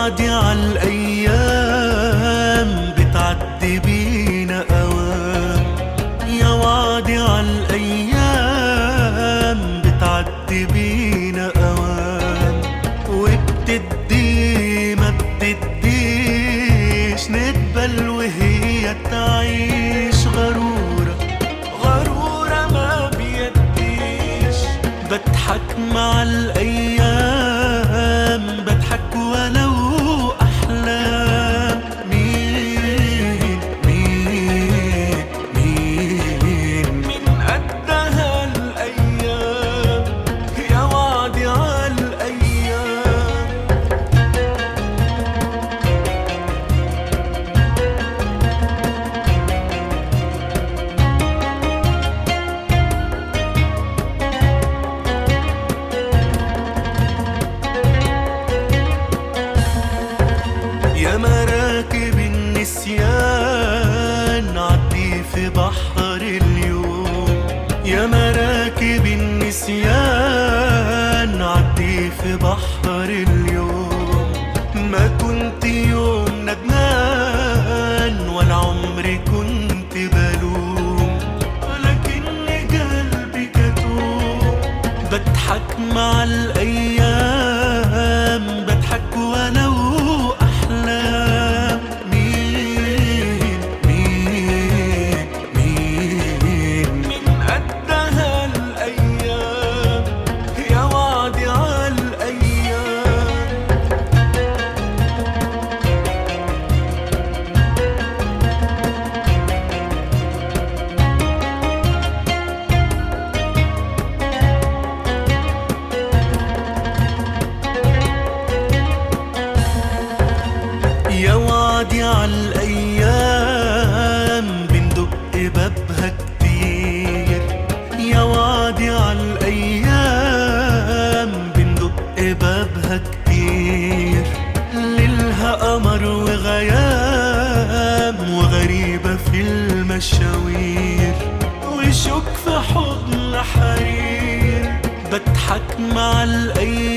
وعدي عالأيام بتعدي بينا أوام، يا وعدي عالأيام بتعدي بينا أوام، وبتدي ما بتديش نقبل وهي تعيش غرورة، غرورة ما بيديش. بضحك مع الأيام، بضحك ولو أحلام. مين مين مين من قدها الأيام، يا وعدي عالأيام. يا مراكب النسيان عدي في بحر اليوم، يا مراكب النسيان عدي في بحر اليوم. ما كنت يوم ندمان ولا عمري كنت بلوم، ولكن قلبي كتوم. بضحك مع الأيام، بضحك ولو أحلام. مين مين مين من قدها الأيام، يا وعدي عالأيام. يا وعدي عالأيام بندق بابها كتير، يا وعدي عالأيام بندق بابها كتير. ليلها قمر وغيام وغريبة في المشاوير، وشوك في حضن حرير. بضحك مع الأيام